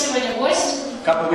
сегодня гость.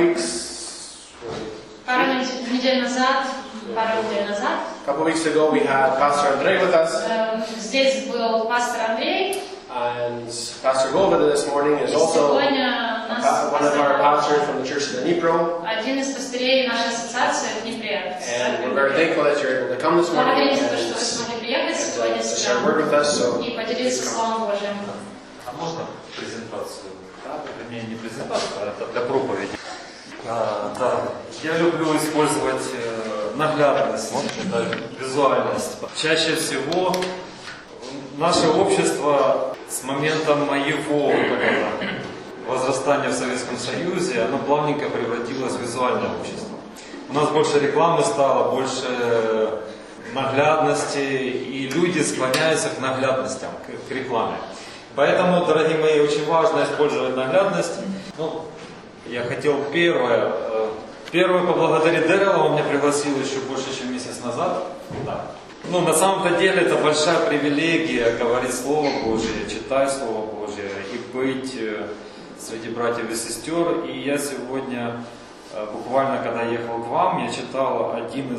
Пару недель назад. Couple weeks ago we had Pastor Andrei with us. Здесь был пастор Андрей. And Pastor Goveda this morning is also one of our pastors from the church of Dnipro. Один из пастырей нашей ассоциации в Днепре. And we're very thankful that you're able to come this morning Благодарим за то, что вы смогли приехать сегодня share a word with us. и поделиться Словом Божьим. А можно презентацию? Да, вернее, не презентацию, а это для проповеди. Да, я люблю использовать наглядность, визуальность. Чаще всего наше общество с момента моего возрастания в Советском Союзе, оно плавненько превратилось в визуальное общество. У нас больше рекламы стало, больше наглядности, и люди склоняются к наглядностям, к рекламе. Поэтому, дорогие мои, очень важно использовать наглядность. Я хотел первое поблагодарить Дэрила, он меня пригласил еще больше, чем месяц назад. Да. На самом-то деле это большая привилегия говорить Слово Божие, читать Слово Божие и быть среди братьев и сестер. И я сегодня, буквально когда ехал к вам, я читал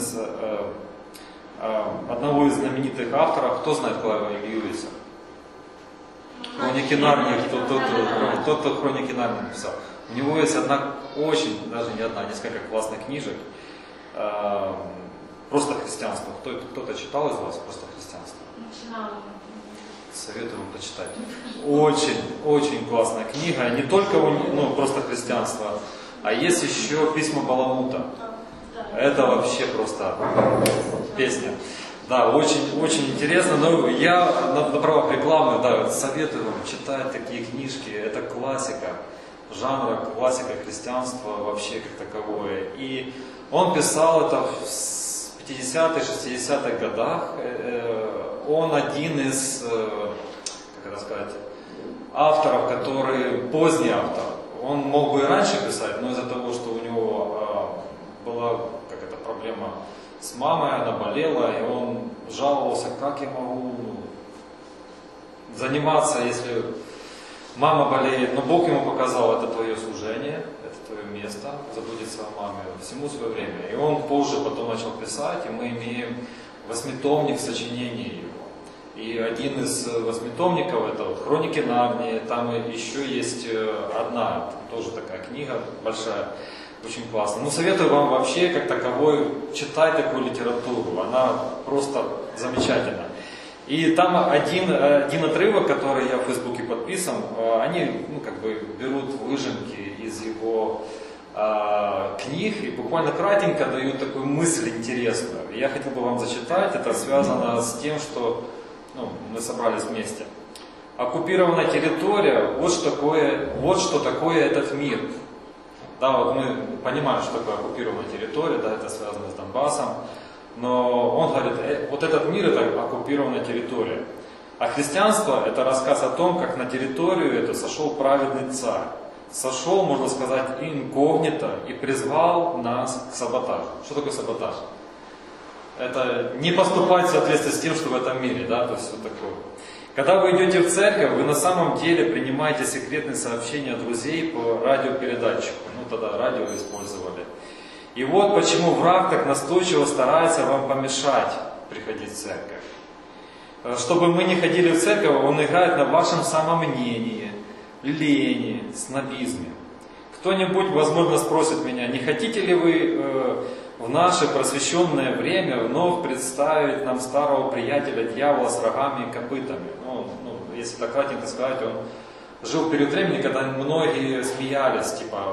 одного из знаменитых авторов. Кто знает Клайва Льюиса? Хроники Нарнии, кто Хроники Нарнии написал. У него есть несколько классных книжек. Просто христианство. Кто-то читал из вас просто христианство? Советую вам почитать. Очень классная книга. Не только просто христианство, а есть еще письма Баламута. Это вообще просто песня. Да, очень интересно. Но я на правах рекламы, советую вам читать такие книжки. Это классика жанра, классика христианства вообще как таковое. И он писал это в 50-х, 60-х годах. Он один из, авторов, который поздний автор. Он мог бы и раньше писать, но из-за того, что у него была проблема с мамой, она болела, и он жаловался, как я могу заниматься, если мама болеет. Но Бог ему показал, это твое служение, это твое место, заботиться о маме, всему свое время. И он позже потом начал писать, и мы имеем 8-томник сочинений его. И один из 8-томников это Хроники Нарнии, там еще есть одна, тоже такая книга большая, очень классно. Советую вам вообще как таковой читать такую литературу, она просто замечательна. И там один отрывок, который я в Фейсбуке подписан, они берут выжимки из его книг и буквально кратенько дают такую мысль интересную. И я хотел бы вам зачитать, это связано с тем, что мы собрались вместе. Оккупированная территория, вот что такое этот мир. Да, мы понимаем, что такое оккупированная территория, это связано с Донбассом. Но он говорит, вот этот мир это оккупированная территория. А христианство это рассказ о том, как на территорию это сошел праведный царь. Сошел, можно сказать, инкогнито и призвал нас к саботажу. Что такое саботаж? Это не поступать в соответствии с тем, что в этом мире, то есть вот такое. Когда вы идете в церковь, вы на самом деле принимаете секретные сообщения друзей по радиопередатчику. Тогда радио использовали. И вот почему враг так настойчиво старается вам помешать приходить в церковь. Чтобы мы не ходили в церковь, он играет на вашем самомнении, лени, снобизме. Кто-нибудь, возможно, спросит меня, не хотите ли вы в наше просвещенное время вновь представить нам старого приятеля дьявола с рогами и копытами? Если так кратенько сказать, он жил в период времени, когда многие смеялись,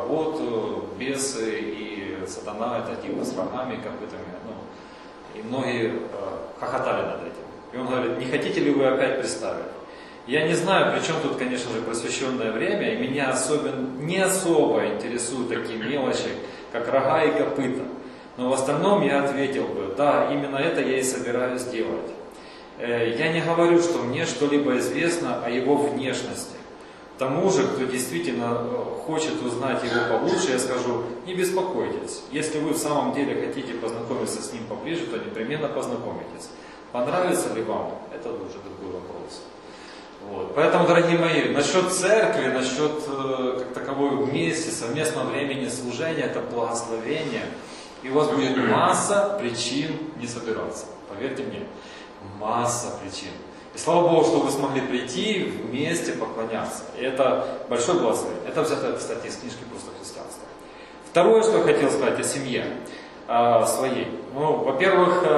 бесы и сатана это с рогами и копытами. И многие хохотали над этим. И он говорит, не хотите ли вы опять представить? Я не знаю, при чем тут, конечно же, просвещенное время, и меня не особо интересуют такие мелочи, как рога и копыта. Но в остальном я ответил бы, да, именно это я и собираюсь делать. Я не говорю, что мне что-либо известно о его внешности. Тому же, кто действительно хочет узнать его получше, я скажу, не беспокойтесь. Если вы в самом деле хотите познакомиться с ним поближе, то непременно познакомитесь. Понравится ли вам? Это уже другой вопрос. Вот. Поэтому, дорогие мои, насчет церкви, насчет как таковой вместе, совместного времени служения, это благословение. И у вас будет масса причин не собираться. Поверьте мне, масса причин. И слава Богу, что вы смогли прийти вместе поклоняться. И это большое благословение. Это взято, кстати, из книжки «Просто христианство». Второе, что я хотел сказать о семье своей. Ну, во-первых, у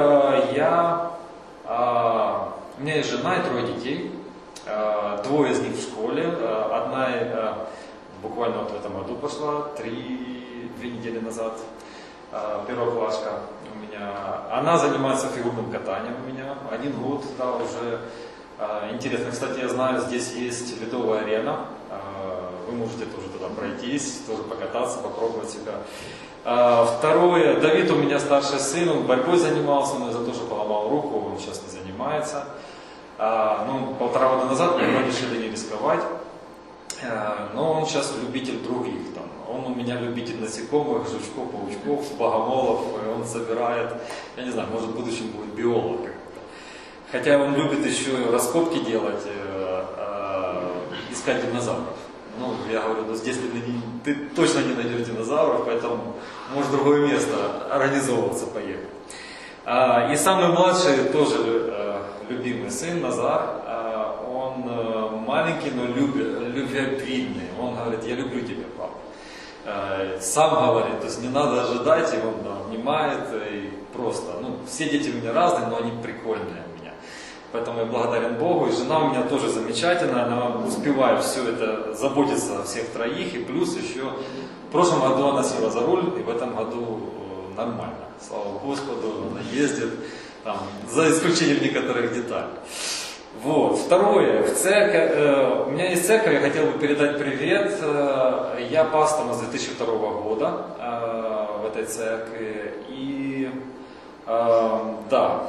меня есть жена и 3 детей. 2 из них в школе. Одна буквально вот в этом году пошла, 2 недели назад. Первоклашка у меня. Она занимается фигурным катанием у меня. 1 год, да, уже. Интересно, кстати, я знаю, здесь есть ледовая арена. Вы можете тоже туда пройтись, тоже покататься, попробовать себя. Второе, Давид у меня старший сын, он борьбой занимался, но из-за того, что поломал руку, он сейчас не занимается. Ну, 1,5 года назад мы решили не рисковать. Но он сейчас любитель других. Там. Он у меня любитель насекомых, жучков, паучков, богомолов. И он собирает, я не знаю, может в будущем будет биолог. Хотя он любит еще раскопки делать, искать динозавров. Ну, я говорю, ну здесь ты точно не найдешь динозавров, поэтому может в другое место организовываться, поехать. И самый младший, тоже любимый сын, Назар, он маленький, но любвеобильный. Он говорит, я люблю тебя, папа. Сам говорит, то есть не надо ожидать, и он обнимает, и просто. Ну, все дети у меня разные, но они прикольные у меня. Поэтому я благодарен Богу. И жена у меня тоже замечательная, она успевает все это, заботиться о всех 3. И плюс еще, в прошлом году она села за руль, и в этом году нормально. Слава Господу, она ездит, там, за исключением некоторых деталей. Вот. Второе, в церковь, у меня есть церковь, я хотел бы передать привет. Я пастором с 2002 года в этой церкви. И да,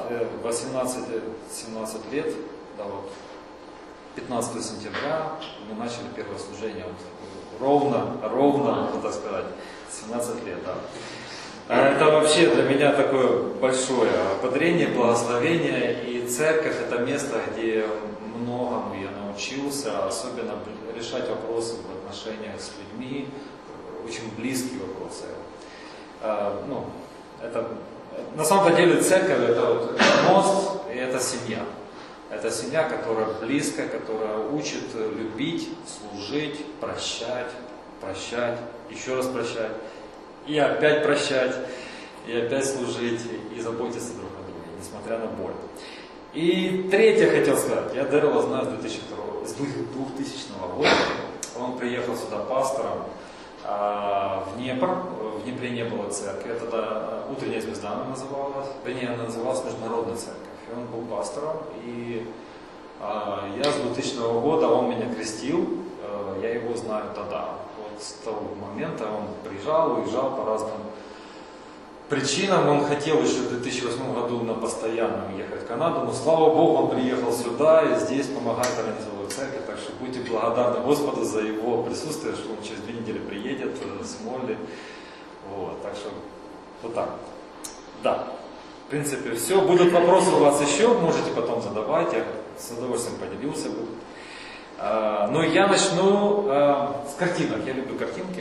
17 лет, да, вот, 15 сентября мы начали первое служение. Вот, ровно, так сказать, 17 лет, да. Это вообще для меня такое большое ободрение, благословение. И церковь – это место, где многому я научился, особенно решать вопросы в отношениях с людьми, очень близкие вопросы. Ну, это, на самом деле церковь – это вот мост и это семья. Это семья, которая близкая, которая учит любить, служить, прощать, еще раз прощать. И опять прощать, и опять служить, и заботиться друг о друге, несмотря на боль. И третье хотел сказать. Я Дэрила знаю с 2000 года. Он приехал сюда пастором в Днепр. В Днепре не было церкви. Тогда утренняя звезда она называлась. Вернее, она называлась Международная церковь. И он был пастором. И я с 2000 года, он меня крестил. Я его знаю тогда. С того момента он приезжал, уезжал по разным причинам. Он хотел еще в 2008 году на постоянном ехать в Канаду, но слава Богу, он приехал сюда и здесь помогает организовывать церковь. Так что будьте благодарны Господу за его присутствие, что он через 2 недели приедет с Молли. Вот, так что вот так. Да, в принципе все. Будут вопросы у вас еще, можете потом задавать, я с удовольствием поделился бы. Но я начну с картинок. Я люблю картинки.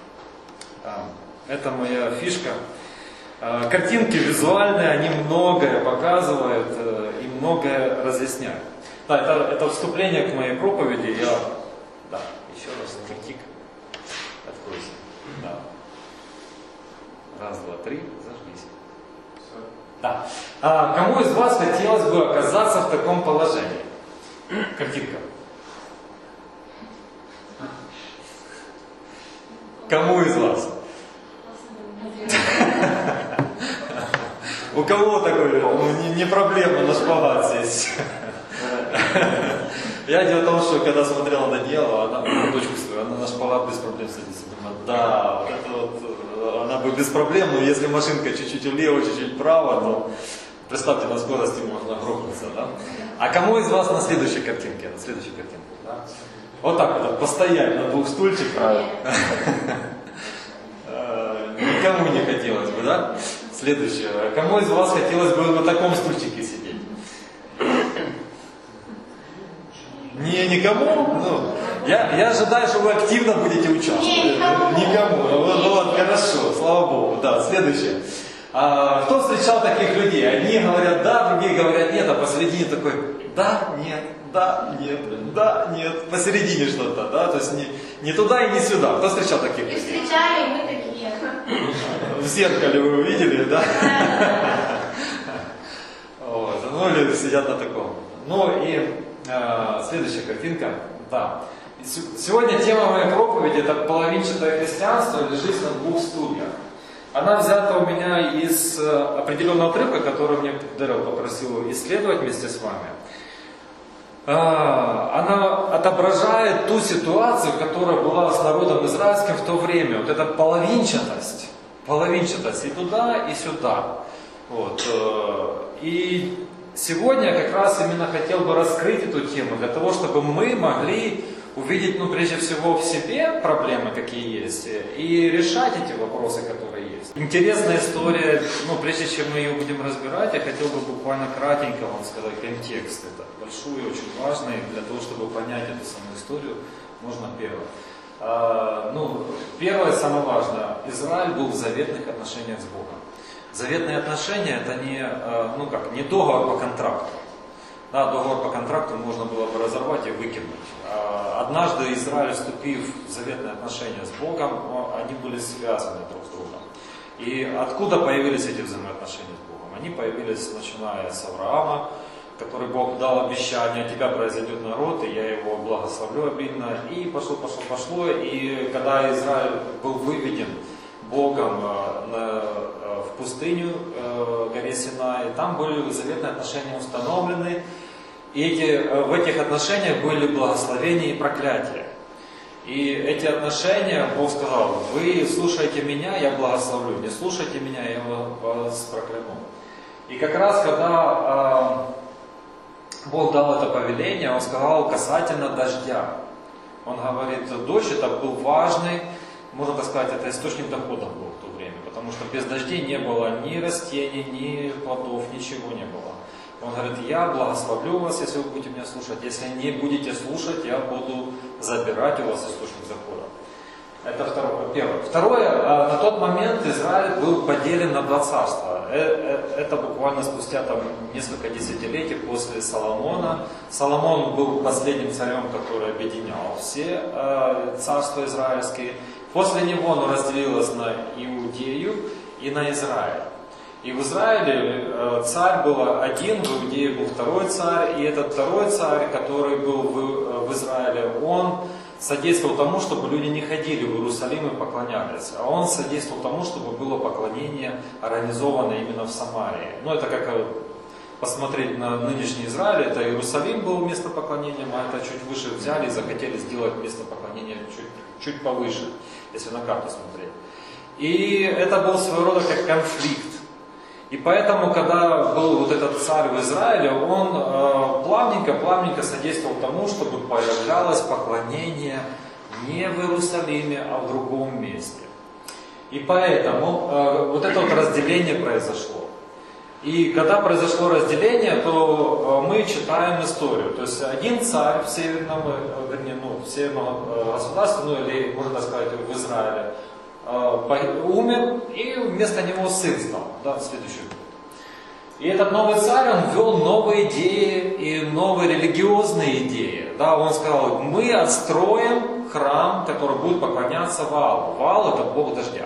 Это моя фишка. Картинки визуальные, они многое показывают и многое разъясняют. Да, это вступление к моей проповеди. Да, еще раз, мужик. Откройся. Да. 1, 2, 3, зажгись. Да. Кому из вас хотелось бы оказаться в таком положении? Картинка. Кому из вас? У кого такой, не проблема, на шпагат сесть. Я дело в том, что когда смотрела на дело, она, дочку свою, она на шпагат без проблем садится. Думаю, да, вот это вот, она бы без проблем, но если машинка чуть-чуть влево, чуть-чуть вправо, то представьте, на скорости можно грохнуться, да? А кому из вас на следующей картинке? На следующей картинке, да? Вот так вот, постоять на 2 стульчиках. Никому не хотелось бы, да? Следующее. Кому из вас хотелось бы на таком стульчике сидеть? Не, никому? Ну, я ожидаю, что вы активно будете участвовать. Никому. Вот, хорошо, слава Богу. Да, следующее. Кто встречал таких людей? Одни говорят да, другие говорят нет, а посередине такой да, нет, да, нет, да, нет. Посередине что-то, да? То есть не туда и не сюда. Кто встречал таких людей? Встречали, мы такие. В зеркале вы увидели, да? Вот. Ну или сидят на таком. Ну и следующая картинка. Да. Сегодня тема моей проповеди — это половинчатое христианство или жизнь на двух стульях. Она взята у меня из определенного отрывка, который мне Дэрил попросил исследовать вместе с вами. Она отображает ту ситуацию, которая была с народом израильским в то время. Вот эта половинчатость и туда, и сюда. Вот. И сегодня я как раз именно хотел бы раскрыть эту тему, для того, чтобы мы могли увидеть, прежде всего в себе проблемы, какие есть, и решать эти вопросы, которые есть. Интересная история, прежде чем мы ее будем разбирать, я хотел бы буквально кратенько вам сказать контекст. Это большой и очень важный, для того, чтобы понять эту самую историю, можно первое. Первое, самое важное, Израиль был в заветных отношениях с Богом. Заветные отношения — это не договор по контракту. Да, договор по контракту можно было бы разорвать и выкинуть. Однажды Израиль, вступив в заветные отношения с Богом, они были связаны друг с другом. И откуда появились эти взаимоотношения с Богом? Они появились, начиная с Авраама, который Бог дал обещание: тебя произойдет народ, и я его благословлю обильно. И пошло. И когда Израиль был выведен Богом в пустыню, горе Синай, там были заветные отношения установлены. И в этих отношениях были благословения и проклятия. И эти отношения, Бог сказал: вы слушаете меня, я благословлю, не слушайте меня, я вас прокляну. И как раз когда Бог дал это повеление, Он сказал касательно дождя. Он говорит, дождь — это был важный, можно так сказать, это источник дохода был в то время, потому что без дождей не было ни растений, ни плодов, ничего не было. Он говорит, я благословлю вас, если вы будете меня слушать. Если не будете слушать, я буду забирать у вас источник дохода. Это первое. Второе, на тот момент Израиль был поделен на два царства. Это буквально спустя несколько десятилетий после Соломона. Соломон был последним царем, который объединял все царства израильские. После него оно разделилось на Иудею и на Израиль. И в Израиле царь был один, в Иудее был второй царь, и этот второй царь, который был в Израиле, он содействовал тому, чтобы люди не ходили в Иерусалим и поклонялись, а он содействовал тому, чтобы было поклонение организовано именно в Самарии. Это как посмотреть на нынешний Израиль, это Иерусалим был место поклонения, а это чуть выше взяли и захотели сделать место поклонения чуть повыше, если на карту смотреть. И это был своего рода как конфликт. И поэтому, когда был вот этот царь в Израиле, он плавненько содействовал тому, чтобы появлялось поклонение не в Иерусалиме, а в другом месте. И поэтому вот это вот разделение произошло. И когда произошло разделение, то мы читаем историю. То есть один царь в северном государстве, или, можно так сказать, в Израиле, умер, и вместо него сын стал, в следующий год. И этот новый царь, он ввел новые идеи и новые религиозные идеи. Он сказал, мы отстроим храм, который будет поклоняться Ваалу. Ваал — это бог дождя.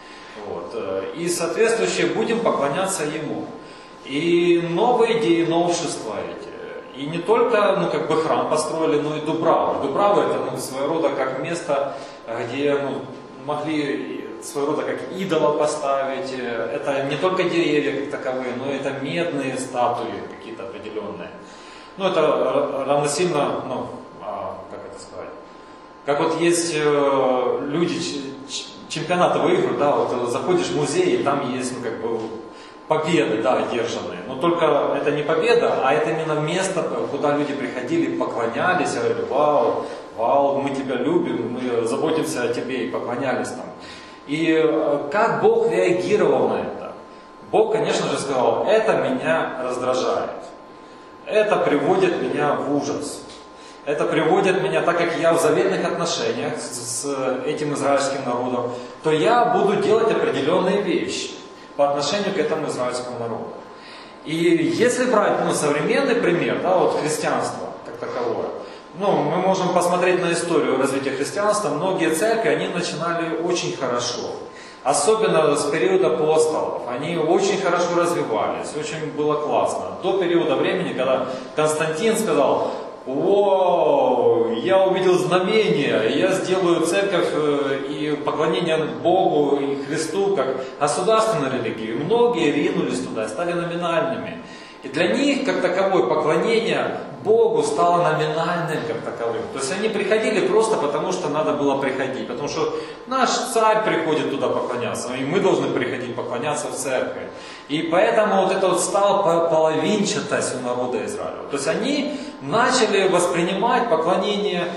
И соответствующе будем поклоняться ему. И новые идеи, новшества эти. И не только храм построили, но и Дубраву. Дубрава — это своего рода как место, где могли своего рода как идола поставить. Это не только деревья как таковые, но это медные статуи какие-то определенные. Это равносильно, как это сказать, как вот есть люди, чемпионаты выигрывают, заходишь в музей, и там есть победы, одержанные. Но только это не победа, а это именно место, куда люди приходили, поклонялись, говорили, Вау, мы тебя любим, мы заботимся о тебе, и поклонялись там. И как Бог реагировал на это? Бог, конечно же, сказал, это меня раздражает. Это приводит меня в ужас. это приводит меня, так как я в заветных отношениях с этим израильским народом, то я буду делать определенные вещи по отношению к этому израильскому народу. И если брать современный пример, да, вот христианство как таковое, мы можем посмотреть на историю развития христианства. Многие церкви, они начинали очень хорошо. Особенно с периода апостолов. Они очень хорошо развивались, очень было классно. До периода времени, когда Константин сказал: «О, я увидел знамение, я сделаю церковь и поклонение Богу и Христу как государственную религию». И многие ринулись туда, стали номинальными. И для них, как таковое, поклонение Богу стало номинальным, как таковым. То есть они приходили просто потому, что надо было приходить. Потому что наш царь приходит туда поклоняться, и мы должны приходить поклоняться в церковь. И поэтому вот это вот стало половинчатость у народа Израиля. То есть они начали воспринимать поклонение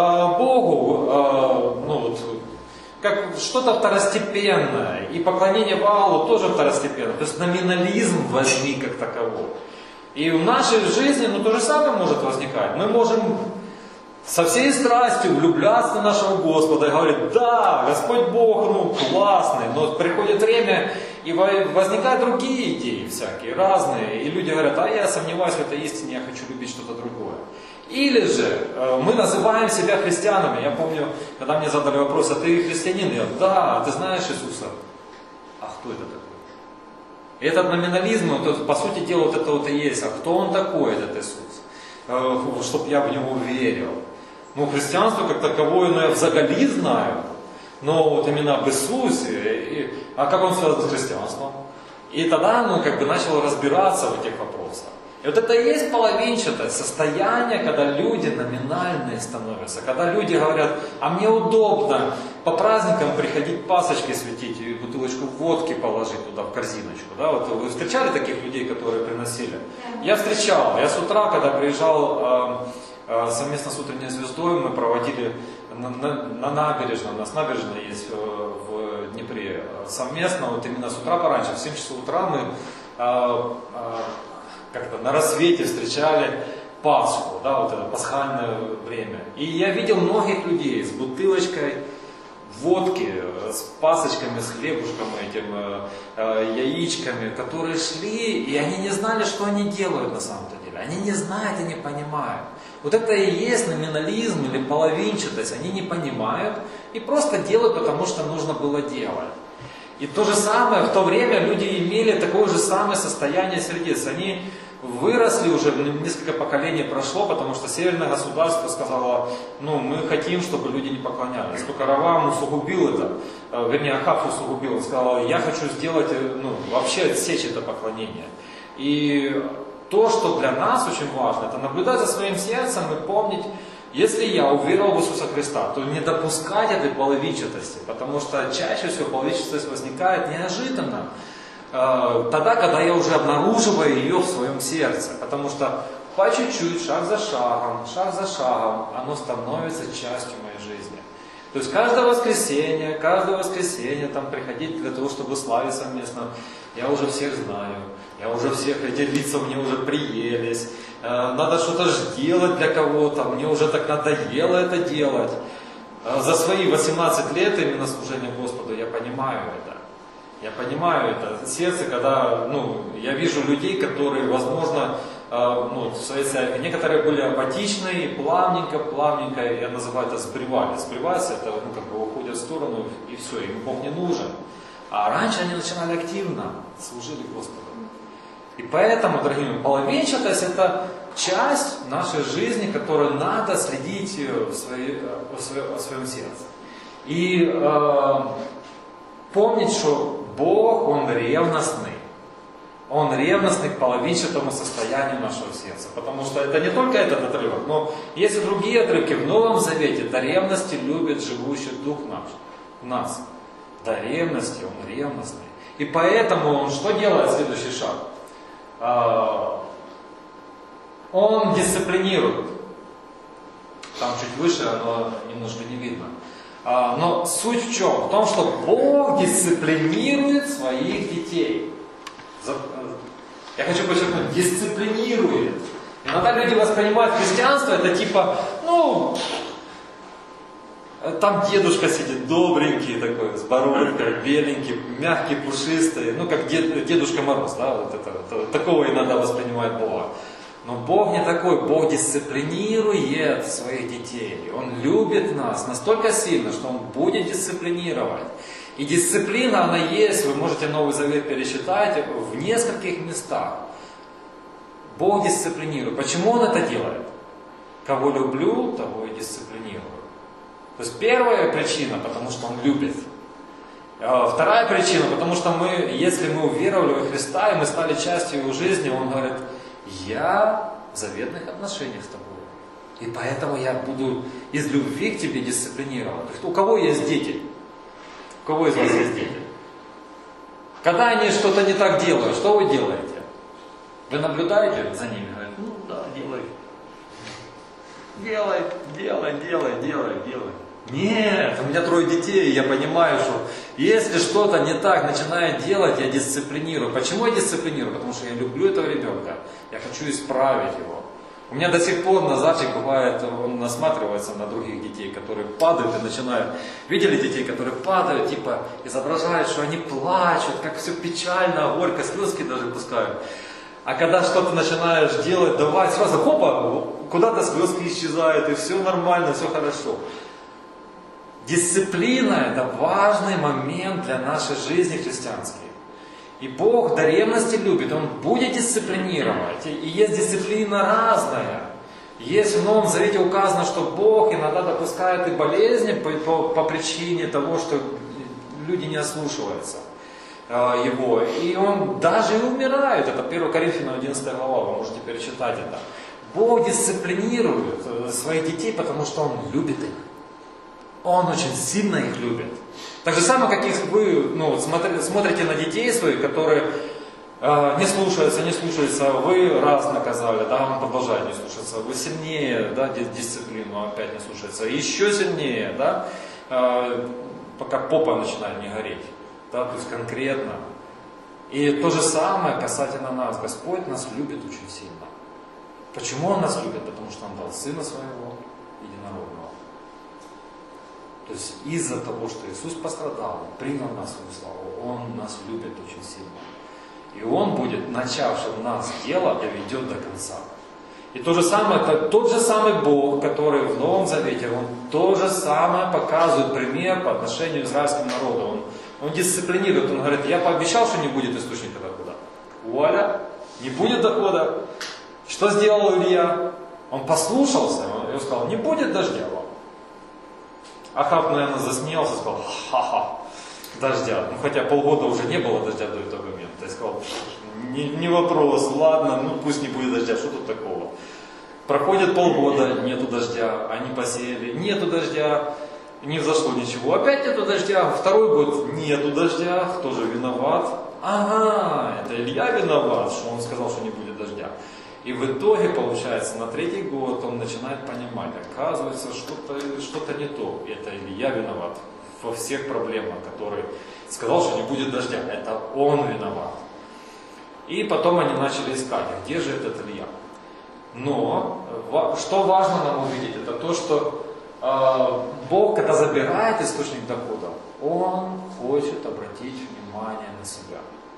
Богу, как что-то второстепенное. И поклонение Ваалу тоже второстепенное. То есть номинализм возник как таковой. И в нашей жизни то же самое может возникать. Мы можем со всей страстью влюбляться в нашего Господа и говорить: да, Господь Бог, классный. Но приходит время, и возникают другие идеи всякие, разные. И люди говорят: а я сомневаюсь в этой истине, я хочу любить что-то другое. Или же мы называем себя христианами. Я помню, когда мне задали вопрос: а ты христианин? Я: да, ты знаешь Иисуса. А кто это такой? И этот номинализм, по сути дела, вот это вот и есть. А кто он такой, этот Иисус? Чтобы я в него верил. Христианство как таковое, я взагалі знаю. Но вот именно об Иисусе, а как он связан с христианством? И тогда, начал разбираться в этих вопросах. И вот это и есть половинчатое состояние, когда люди номинальные становятся. Когда люди говорят: а мне удобно по праздникам приходить пасочки светить и бутылочку водки положить туда в корзиночку. Да? Вот вы встречали таких людей, которые приносили? Я встречал. Я с утра, когда приезжал совместно с утренней звездой, мы проводили на набережной, у нас набережная есть в Днепре, совместно, вот именно с утра пораньше, в 7 часов утра мы на рассвете встречали Пасху, да, вот это пасхальное время. И я видел многих людей с бутылочкой водки, с пасочками, с хлебушком этим, яичками, которые шли, и они не знали, что они делают на самом-то деле. Они не знают и не понимают. Вот это и есть номинализм или половинчатость. Они не понимают и просто делают, потому что нужно было делать. И то же самое, в то время люди имели такое же самое состояние сердец. Они выросли уже, несколько поколений прошло, потому что северное государство сказало: мы хотим, чтобы люди не поклонялись. Только Равам усугубил это, вернее Ахав усугубил, он сказал: я хочу сделать, вообще отсечь это поклонение. И то, что для нас очень важно, это наблюдать за своим сердцем и помнить: если я уверовал в Иисуса Христа, то не допускать этой половинчатости, потому что чаще всего половинчатость возникает неожиданно, тогда, когда я уже обнаруживаю ее в своем сердце, потому что по чуть-чуть, шаг за шагом, оно становится частью моей жизни. То есть каждое воскресенье там приходить для того, чтобы славить совместно. Я уже всех знаю, эти лица мне уже приелись, надо что-то делать для кого-то, мне уже так надоело это делать. За свои 18 лет именно служения Господу я понимаю это. В сердце, когда я вижу людей, которые, возможно, в своей церкви, некоторые были апатичные, плавненько, я называю это сбривали. Сбриваться, это уходят в сторону, и все, им Бог не нужен. А раньше они начинали активно, служили Господу. И поэтому, дорогие мои, половинчатость — это часть нашей жизни, которую надо следить в своем сердце. И помнить, что Бог, Он ревностный. Он ревностный к половинчатому состоянию нашего сердца. Потому что это не только этот отрывок, но есть и другие отрывки. В Новом Завете: до ревности любит живущий Дух в нас. До ревности, Он ревностный. И поэтому Он что делает? Следующий шаг. Он дисциплинирует. Там чуть выше, оно немножко не видно. Но суть в чем? В том, что Бог дисциплинирует своих детей. Я хочу подчеркнуть: дисциплинирует. Иногда люди воспринимают христианство, это типа, ну, там дедушка сидит, добренький такой, с бородкой, беленький, мягкий, пушистый, ну, как Дедушка Мороз, да, вот это, такого иногда воспринимает Бога. Но Бог не такой, Бог дисциплинирует своих детей. Он любит нас настолько сильно, что Он будет дисциплинировать. И дисциплина, она есть, вы можете Новый Завет пересчитать в нескольких местах. Бог дисциплинирует. Почему Он это делает? Кого люблю, того и дисциплинирую. То есть первая причина, потому что Он любит. Вторая причина, потому что если мы уверовали во Христа, и мы стали частью Его жизни, Он говорит: я в заветных отношениях с тобой. И поэтому я буду из любви к тебе дисциплинировать. То есть, у кого есть дети? У кого из вас есть дети? Когда они что-то не так делают, что вы делаете? Вы наблюдаете за ними? Говорите: ну да, делай. Делай. Нет, у меня 3 детей, и я понимаю, что если что-то не так начинает делать, я дисциплинирую. Почему я дисциплинирую? Потому что я люблю этого ребенка, я хочу исправить его. У меня до сих пор Назарчик бывает, он насматривается на других детей, которые падают и начинают. Видели детей, которые падают, типа изображают, что они плачут, как все печально, горько, слезки даже пускают. А когда что-то начинаешь делать, давать, сразу хопа, куда-то слезки исчезают, и все нормально, все хорошо. Дисциплина – это важный момент для нашей жизни христианской. И Бог до ревности любит, Он будет дисциплинировать. И есть дисциплина разная. Есть в Новом Завете указано, что Бог иногда допускает и болезни по причине того, что люди не ослушиваются Его. И Он даже и умирает. Это 1 Коринфянам 11 глава, вы можете перечитать это. Бог дисциплинирует своих детей, потому что Он любит их. Он очень сильно их любит. Так же самое, как вы смотрите на детей своих, которые не слушаются, вы раз наказали, да, он продолжает не слушаться, вы сильнее, да, дисциплину опять не слушается, еще сильнее, да, пока попа начинает не гореть, да, то есть конкретно. И то же самое касательно нас. Господь нас любит очень сильно. Почему Он нас любит? Потому что Он дал Сына Своего единородного. То есть из-за того, что Иисус пострадал, принял нас в свою славу, Он нас любит очень сильно. И Он будет, начавшим нас дело, доведет до конца. И то же самое, это тот же самый Бог, который в Новом Завете, Он то же самое показывает пример по отношению к израильскому народу. Он дисциплинирует, Он говорит: я пообещал, что не будет источника дохода. Вуаля, не будет дохода. Что сделал Илья? Он послушался, он сказал: не будет дождя вам. Ахав, наверное, засмеялся и сказал: ха-ха, дождя. Ну, хотя полгода уже не было дождя до этого момента. Я сказал: не вопрос, ладно, ну пусть не будет дождя, что тут такого. Проходит полгода, нету дождя, они посеяли, нету дождя, не взошло ничего. Опять нету дождя, 2-й год нету дождя, кто же виноват? Ага, это Илья виноват, что он сказал, что не будет дождя. И в итоге, получается, на 3-й год он начинает понимать, оказывается, что-то не то. И это Илья виноват во всех проблемах, которые сказал, что не будет дождя. Это он виноват. И потом они начали искать, где же этот Илья. Но, что важно нам увидеть, это то, что Бог, когда забирает источник дохода, Он хочет обратить внимание на себя.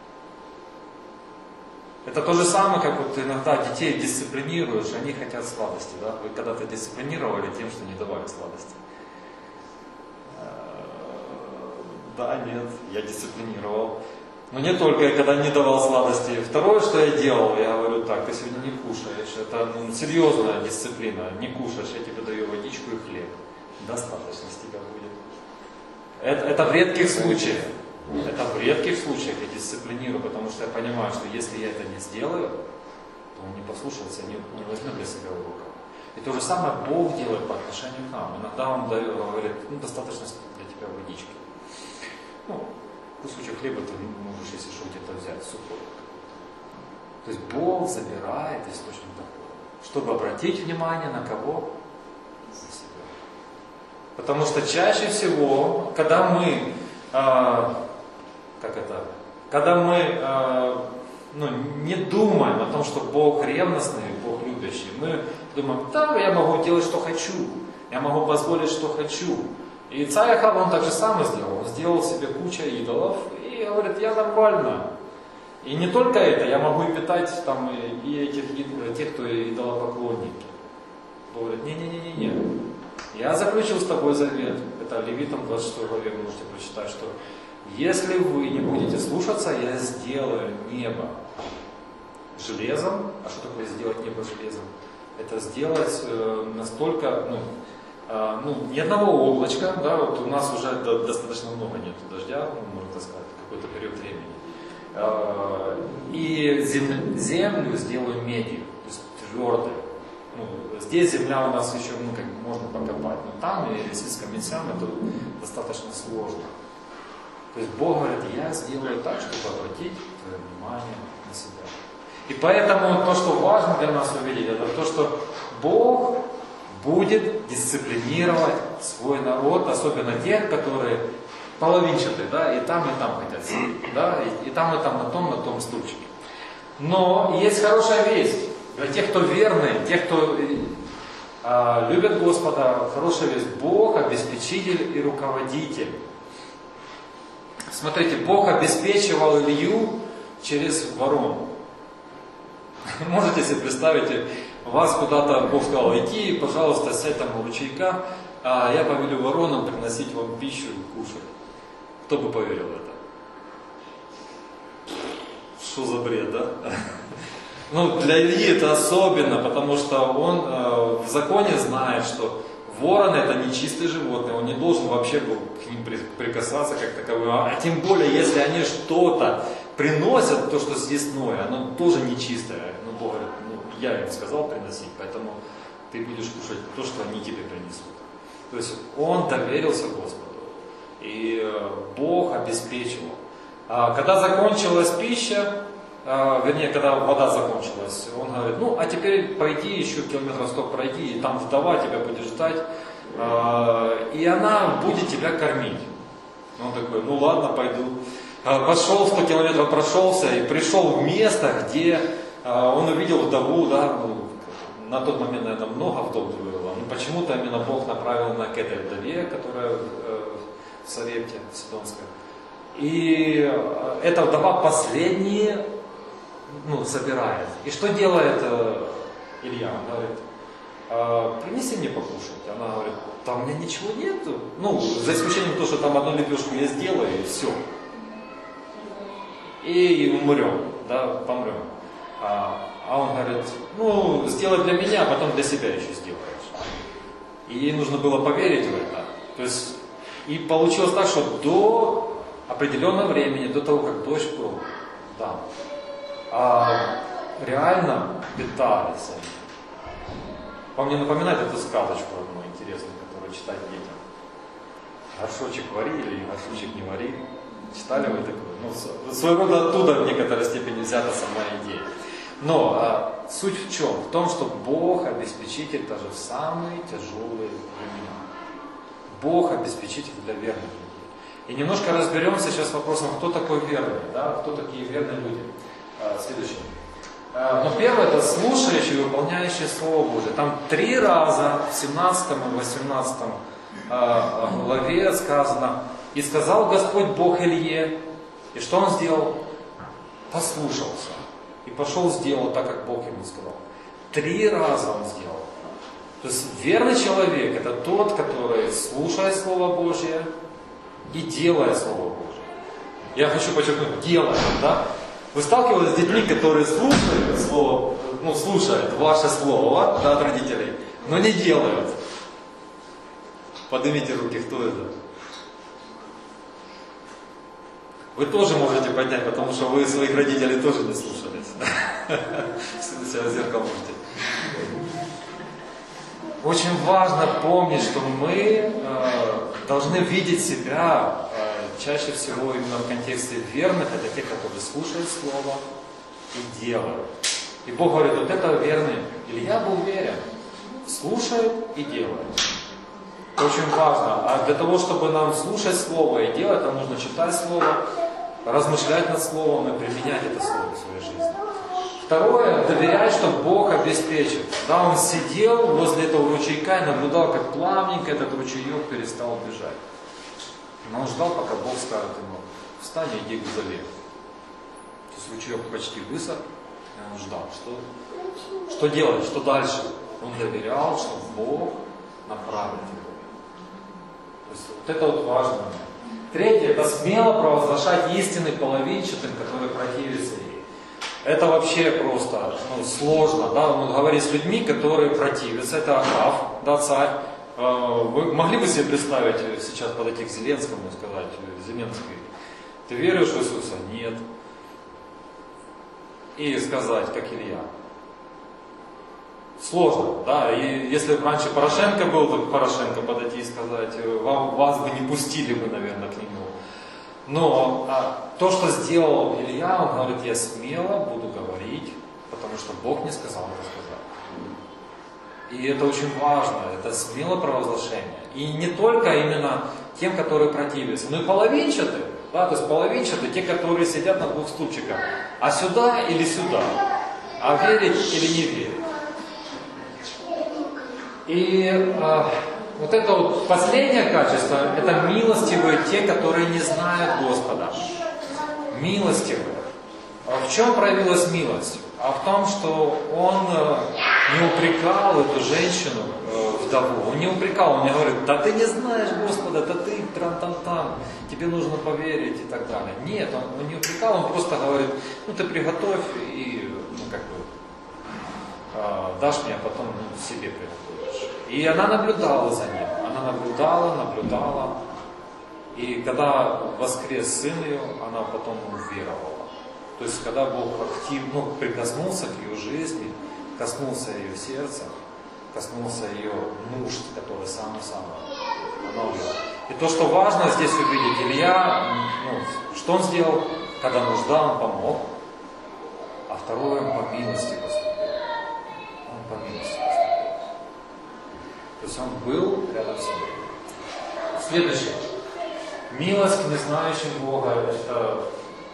Это то же самое, как вот иногда детей дисциплинируешь, они хотят сладости, да? Вы когда-то дисциплинировали тем, что не давали сладости? Да, нет, я дисциплинировал. Но не только я когда не давал сладости. Второе, что я делал, я говорю: так, ты сегодня не кушаешь, это серьезная дисциплина, не кушаешь, я тебе даю водичку и хлеб. Достаточно с тебя будет. Это в редких случаях. Это в редких случаях я дисциплинирую, потому что я понимаю, что если я это не сделаю, то он не послушается, не возьмет для себя урока. И то же самое Бог делает по отношению к нам. Иногда Он говорит: ну, достаточно для тебя водички. Ну, кусочек хлеба ты можешь, если что, где-то взять, сухой. То есть Бог забирает источник дохода, чтобы обратить внимание на кого? На себя. Потому что чаще всего, когда мы не думаем о том, что Бог ревностный, Бог любящий, мы Думаем, да, я могу делать, что хочу. Я могу позволить, что хочу. И царь Ахав, он так же самое сделал. Он сделал себе кучу идолов и говорит, я нормально. И не только это, я могу и питать там и этих, тех, кто идолопоклонники. Говорит, не-не-не-не-не. Я заключил с тобой завет. Это Левитам 26 главе, вы можете прочитать, что если вы не будете слушаться, я сделаю небо железом. А что такое сделать небо железом? Это сделать настолько, ни одного облачка, да, вот у нас уже достаточно много нет дождя, можно так сказать, какой-то период времени. И землю сделаю медью, то есть твердой. Здесь земля у нас еще можно покопать, но там и с каменцам это достаточно сложно. То есть Бог говорит, я сделаю так, чтобы обратить твое внимание на себя. И поэтому то, что важно для нас увидеть, это то, что Бог будет дисциплинировать свой народ, особенно тех, которые половинчатые, да, и там хотят сидеть, да, и там на том стульчике. Но есть хорошая весть для тех, кто верный, тех, кто любит Господа, хорошая весть. Бог обеспечитель и руководитель. Смотрите, Бог обеспечивал Илью через ворон. Можете себе представить, вас куда-то Бог сказал, иди, пожалуйста, сядь там у ручейка, а я повелю воронам приносить вам пищу и кушать. Кто бы поверил в это? Что за бред, да? Для Ильи это особенно, потому что он в законе знает, что ворон это нечистые животные, он не должен вообще был к ним прикасаться как таковым. А тем более, если они что-то приносят, то, что съестное, оно тоже нечистое. Бог говорит, я им сказал приносить, поэтому ты будешь кушать то, что они тебе принесут. То есть он доверился Господу, и Бог обеспечивал. Когда закончилась пища, когда вода закончилась, он говорит, а теперь пойди еще километров 100 пройди, и там вдова тебя будет ждать, и она будет тебя кормить. Он такой, ладно, пойду. Пошел 100 километров, прошелся и пришел в место, где он увидел вдову, да, на тот момент, наверное, много вдов было, но почему-то именно Бог направил к этой вдове, которая в Сарепте, Сидонской. И эта вдова последние собирает. И что делает Илья? Он говорит, принеси мне покушать. Она говорит, там у меня ничего нету. За исключением того, что там одну лепешку я сделаю, и все. И умрем, да, помрем. А он говорит, сделай для меня, а потом для себя еще сделаешь. И ей нужно было поверить в это. То есть, и получилось так, что до определенного времени, до того, как дождь был, да, реально питались они. Вам не напоминает эту сказочку одну интересную, которую читать детям? Горшочек вари или горшочек не вари. Читали вы такое? Своего рода оттуда в некоторой степени взята сама идея. Но суть в чем? В том, что Бог обеспечитель даже в самые тяжелые времена. Бог обеспечитель для верных людей. И немножко разберемся сейчас с вопросом, кто такой верный, да? Кто такие верные люди. Следующее. Первое, это слушающие и выполняющие Слово Божие. Там 3 раза в 17 и 18 главе сказано, и сказал Господь Бог Илье, и что он сделал? Послушался. И пошел, сделал так, как Бог ему сказал. 3 раза он сделал. То есть верный человек это тот, который слушает Слово Божье и делает Слово Божье. Я хочу подчеркнуть, делает, да? Вы сталкивались с детьми, которые слушают слово, слушают ваше слово, да, от родителей, но не делают. Поднимите руки, кто это? Вы тоже можете поднять, потому что вы своих родителей тоже не слушались. Себя в зеркало можете. Очень важно помнить, что мы должны видеть себя чаще всего именно в контексте верных, это те, которые слушают Слово и делают. И Бог говорит, вот это верный. Илья был верен, слушает и делает. Очень важно. А для того, чтобы нам слушать Слово и делать, нам нужно читать Слово, размышлять над Словом и применять это Слово в своей жизни. Второе, доверять, что Бог обеспечит. Да, он сидел возле этого ручейка и наблюдал, как плавненько этот ручеек перестал бежать. Но он ждал, пока Бог скажет ему: встань и иди к вдове. То есть ручеек почти высох, и он ждал, что делать, что дальше. Он доверял, что Бог направит его. То есть вот это вот важно. Третье, это смело провозглашать истины половинчатым, которые противятся ей. Это вообще просто сложно, да, он говорит с людьми, которые противятся. Это Ахав, да, царь. Вы могли бы себе представить сейчас подойти к Зеленскому и сказать: Зеленский, ты веришь в Иисуса? Нет. И сказать, как Илья. Сложно, да, и если бы раньше Порошенко был, то Порошенко подойти и сказать: вас бы не пустили бы, наверное, к нему. Но то, что сделал Илья, он говорит: я смело буду говорить, потому что Бог мне сказал это сказать. И это очень важно, это смелое провозглашение. И не только именно тем, которые противятся, но и половинчатые. Да, то есть половинчатые, те, которые сидят на двух стульчиках. А сюда или сюда? А верить или не верить? И вот это вот последнее качество, это милостивые те, которые не знают Господа. Милостивые. В чем проявилась милость? А в том, что он не упрекал эту женщину, вдову. Он не упрекал, он не говорит: да ты не знаешь Господа, да ты трам-там-там, тебе нужно поверить и так далее. Нет, он не упрекал, он просто говорит: ну ты приготовь и дашь мне, а потом себе приготовишь. И она наблюдала за ним. Она наблюдала. И когда воскрес сын ее, она потом уверовала. То есть, когда Бог активно прикоснулся к ее жизни, коснулся ее сердца, коснулся ее нужд, которые самое-самое, она уверовала. И то, что важно здесь увидеть, Илья, что он сделал? Когда нужда, он помог. А второе, он по милости поступил. Он по милости поступил. То есть он был рядом с ним. Следующее. Милость к незнающим Бога, это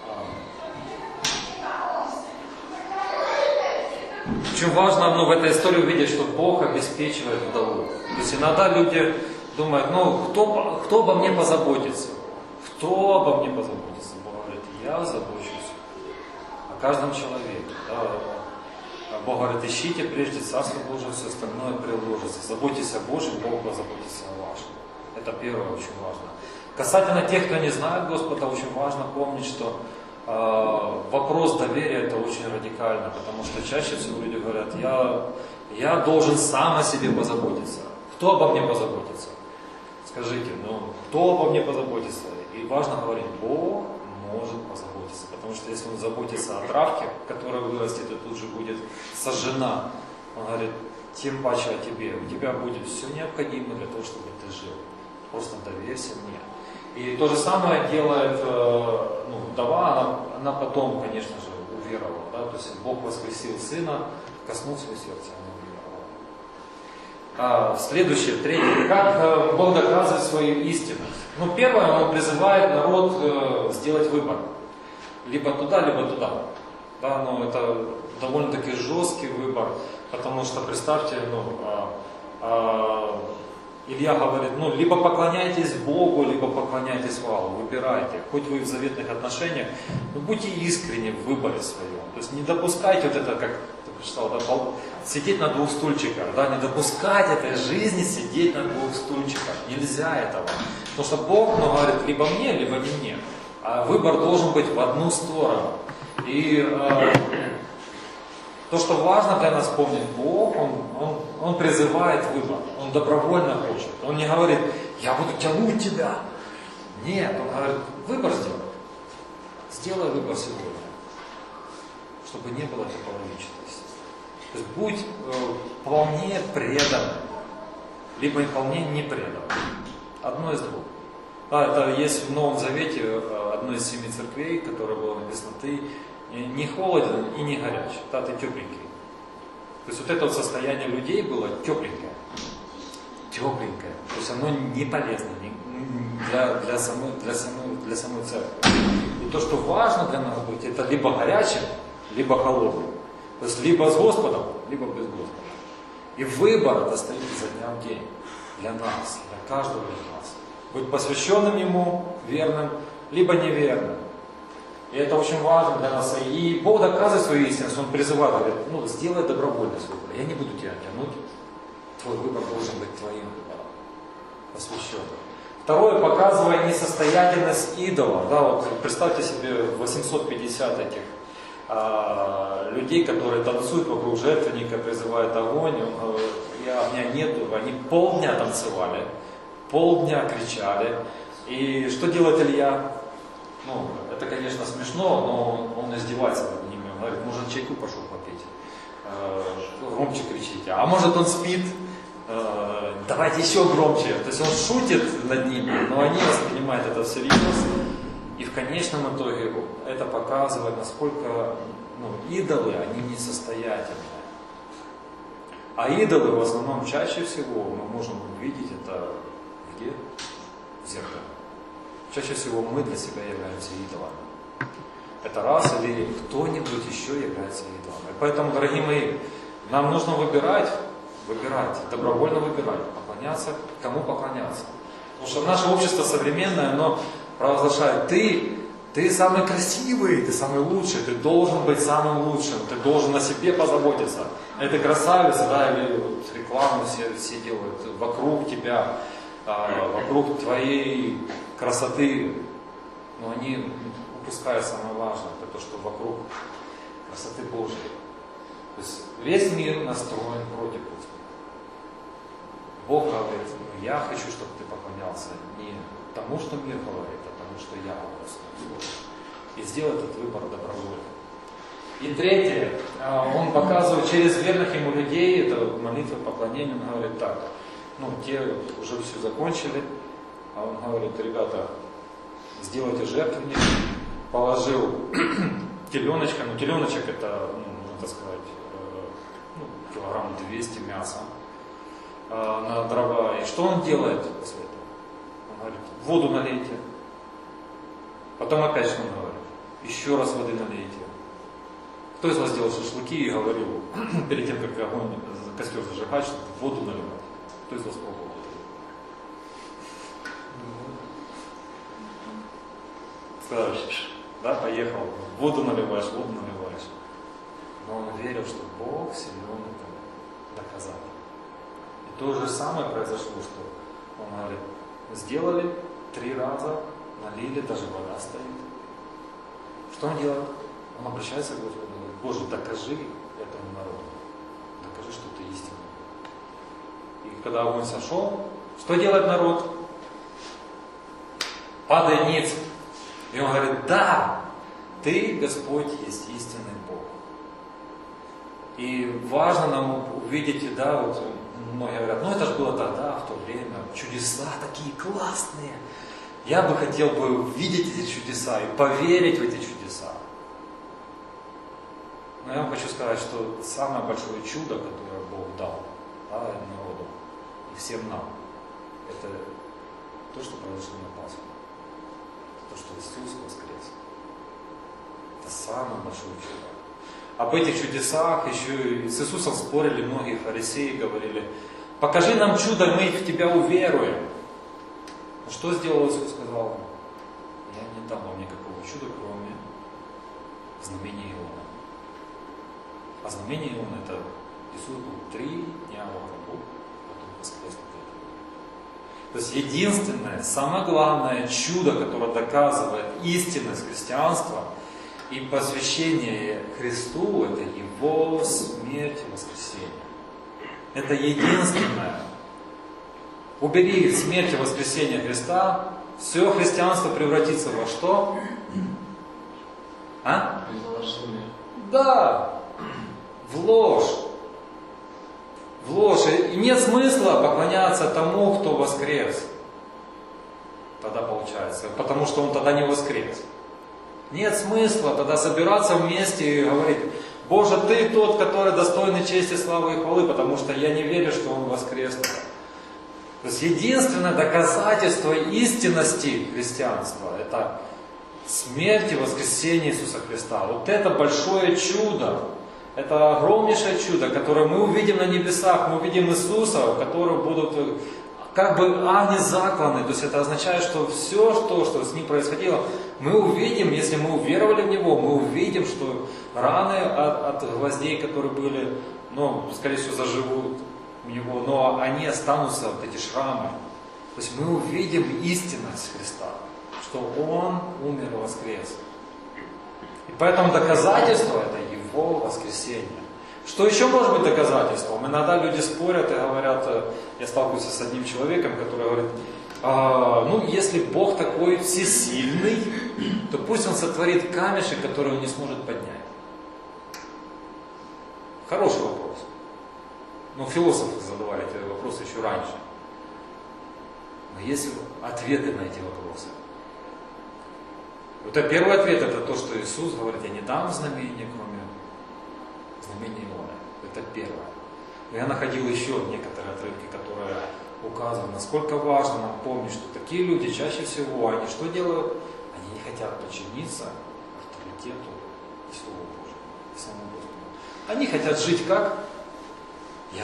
очень важно в этой истории увидеть, что Бог обеспечивает вдову. То есть иногда люди думают: кто обо мне позаботится? Кто обо мне позаботится? Бог говорит: я забочусь о каждом человеке. Да? Бог говорит: ищите прежде Царство Божие, все остальное приложится. Заботьтесь о Божьем, Бог позаботится о вашем. Это первое, очень важно. Касательно тех, кто не знает Господа, очень важно помнить, что вопрос доверия — это очень радикально, потому что чаще всего люди говорят: я должен сам о себе позаботиться. Кто обо мне позаботится? Скажите, кто обо мне позаботится? И важно говорить: Бог может позаботиться, потому что если Он заботится о травке, которая вырастет и тут же будет сожжена, Он говорит: тем паче о тебе. У тебя будет все необходимое для того, чтобы ты жил. Просто доверься мне. И то же самое делает вдова, она потом, конечно же, уверовала. Да? То есть Бог воскресил сына, коснулся ее сердца, она уверовала. Следующее, третье. Как Бог доказывает свою истинность? Первое, Он призывает народ сделать выбор. Либо туда, либо туда. Да? Но это довольно-таки жесткий выбор, потому что, представьте, Илья говорит: либо поклоняйтесь Богу, либо поклоняйтесь Ваалу, выбирайте. Хоть вы в заветных отношениях, но будьте искренни в выборе своем. То есть не допускайте вот это, как ты прочитал, да, сидеть на двух стульчиках, да, не допускать этой жизни сидеть на двух стульчиках. Нельзя этого. Потому что Бог говорит: либо мне, либо не мне. А выбор должен быть в одну сторону. И то, что важно для нас помнить, Бог, Он призывает выбор. Он добровольно хочет. Он не говорит: я буду тянуть тебя. Нет, Он говорит: выбор сделай. Сделай выбор сегодня. Чтобы не было этой половинчатости. То есть будь вполне предан, либо вполне не предан. Одно из двух. Это есть в Новом Завете одной из 7 церквей, которая была написана: ты не холоден и не горяч, да, ты тепленький. То есть вот это вот состояние людей было тепленькое. Тепленькое. То есть оно не полезно для самой церкви. И то, что важно для нас быть, это либо горячим, либо холодным. То есть либо с Господом, либо без Господа. И выбор это стоит изо дня в день. Для нас, для каждого из нас. Быть посвященным Ему, верным, либо неверным. И это очень важно для нас. И Бог доказывает свою истинность, Он призывает, говорит, ну сделай добровольно свой выбор. Я не буду тебя тянуть. Твой выбор должен быть твоим выбором. Посвященным. Второе, показывая несостоятельность идола. Да, вот представьте себе 850 этих людей, которые танцуют вокруг жертвенника, призывают огонь, и огня нету, они полдня танцевали, полдня кричали. И что делает Илья? Ну, это, конечно, смешно, но он издевается над ними. Он говорит, может, чайку пошел попить, громче кричите. А может, он спит, давайте еще громче. То есть он шутит над ними, но они воспринимают это всерьез. И в конечном итоге это показывает, насколько идолы, они несостоятельны. А идолы в основном чаще всего мы можем увидеть это где? В зеркале. Чаще всего мы для себя являемся идолами. Это раз, или кто-нибудь еще является идолом. И поэтому, дорогие мои, нам нужно выбирать, добровольно выбирать, поклоняться, кому поклоняться. Потому что наше общество современное, оно провозглашает, ты самый красивый, ты самый лучший, ты должен быть самым лучшим, ты должен о себе позаботиться. Это красавица, да, или вот рекламу все делают вокруг тебя, вокруг твоей красоты, но они упускают самое важное, это то, что вокруг красоты Божьей. То есть весь мир настроен против Господа. Бог говорит, я хочу, чтобы ты поклонялся не тому, что мир говорит, а тому, что я говорю. И сделай этот выбор добровольно. И третье, он показывает через верных ему людей, это молитва поклонения, он говорит так, те уже все закончили, а он говорит, ребята, сделайте жертвенник, положил теленочка, теленочек это, можно сказать, килограмм 200 мяса на дрова. И что он делает после этого? Он говорит, воду налейте. Потом опять что он говорит? Еще раз воды налейте. Кто из вас делал шашлыки и говорил, перед тем, как огонь, костер зажигать, чтобы воду наливать? Кто из вас пробовал? Сказавшись, да, поехал, воду наливаешь. Но он верил, что Бог силен это доказать. И то же самое произошло, что он говорит, сделали 3 раза, налили, даже вода стоит. Что он делает? Он обращается к Господу и говорит, Боже, докажи этому народу, докажи, что ты истинный. И когда огонь сошел, что делает народ? Падает ниц. И он говорит, да, ты, Господь, есть истинный Бог. И важно нам увидеть, да, вот многие говорят, это же было тогда, в то время, чудеса такие классные. Я бы хотел бы видеть эти чудеса и поверить в эти чудеса. Но я вам хочу сказать, что самое большое чудо, которое Бог дал народу и всем нам, это то, что произошло на Пасху. То, что Иисус воскрес. Это самое большое чудо. Об этих чудесах еще и с Иисусом спорили многие фарисеи, говорили, покажи нам чудо, мы в Тебя уверуем. Но что сделал Иисус? Сказал, я не дам вам никакого чуда, кроме знамения Иона. А знамение Иона это Иисус был 3 дня в гробу, потом воскрес. То есть единственное, самое главное чудо, которое доказывает истинность христианства и посвящение Христу, это Его смерть и воскресение. Это единственное. Убери смерть и воскресение Христа, все христианство превратится во что? Да, в ложь. В ложь. И нет смысла поклоняться тому, кто воскрес. Тогда получается. Потому что он тогда не воскрес. Нет смысла тогда собираться вместе и говорить, Боже, Ты тот, который достойный чести, славы и хвалы, потому что я не верю, что Он воскрес. То есть единственное доказательство истинности христианства – это смерть и воскресение Иисуса Христа. Вот это большое чудо. Это огромнейшее чудо, которое мы увидим на небесах, мы увидим Иисуса, которые будут как бы агнец закланы. То есть это означает, что все, что с ним происходило, мы увидим, если мы уверовали в Него, мы увидим, что раны от гвоздей, которые были, скорее всего, заживут у Него, но они останутся, вот эти шрамы. То есть мы увидим истинность Христа, что Он умер и воскрес. И поэтому доказательство это Его воскресение. Что еще может быть доказательством? Иногда люди спорят и говорят, я сталкиваюсь с одним человеком, который говорит, если Бог такой всесильный, то пусть Он сотворит камешек, который Он не сможет поднять. Хороший вопрос. Философы задавали эти вопросы еще раньше. Но есть ответы на эти вопросы. Вот первый ответ это то, что Иисус говорит, я не дам знамения, кроме знамения Иона. Это первое. Но я находил еще некоторые отрывки, которые указывают, насколько важно нам помнить, что такие люди чаще всего, они что делают? Они не хотят подчиниться авторитету и Слову Божьему, и самому Господу. Они хотят жить как? Я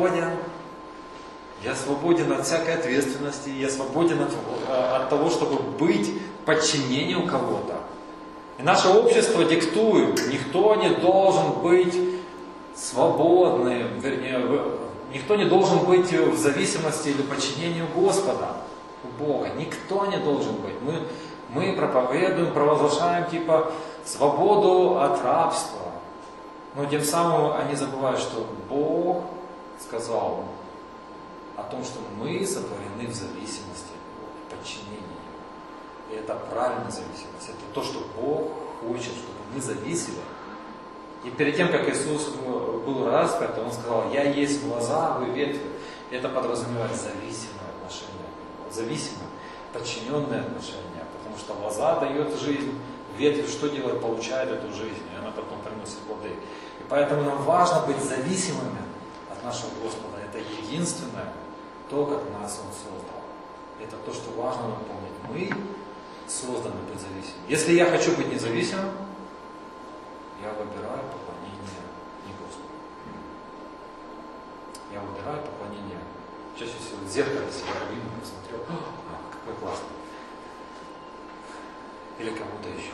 свободен от всякой ответственности, я свободен от того, чтобы быть подчинением кого-то. И наше общество диктует, никто не должен быть свободным, никто не должен быть в зависимости или подчинении Господа, у Бога. Никто не должен быть. Мы проповедуем, провозглашаем свободу от рабства. Но тем самым они забывают, что Бог сказал о том, что мы сотворены в зависимости, в подчинении. И это правильная зависимость. Это то, что Бог хочет, чтобы мы зависели. И перед тем, как Иисус был распят, Он сказал, я есть лоза, вы ветви. Это подразумевает зависимое отношение. Зависимое, подчиненное отношение. Потому что лоза дает жизнь, ветвь что делает? Получает эту жизнь, и она потом приносит плоды. И поэтому нам важно быть зависимыми от нашего Господа. Это единственное, то, как нас Он создал. Это то, что важно нам помнить. Мы созданы быть зависимыми. Если я хочу быть независимым, я выбираю поклонение не Господу. Я выбираю поклонение. Чаще всего в зеркале себя видно, посмотрел, какой классный. Или кому-то еще.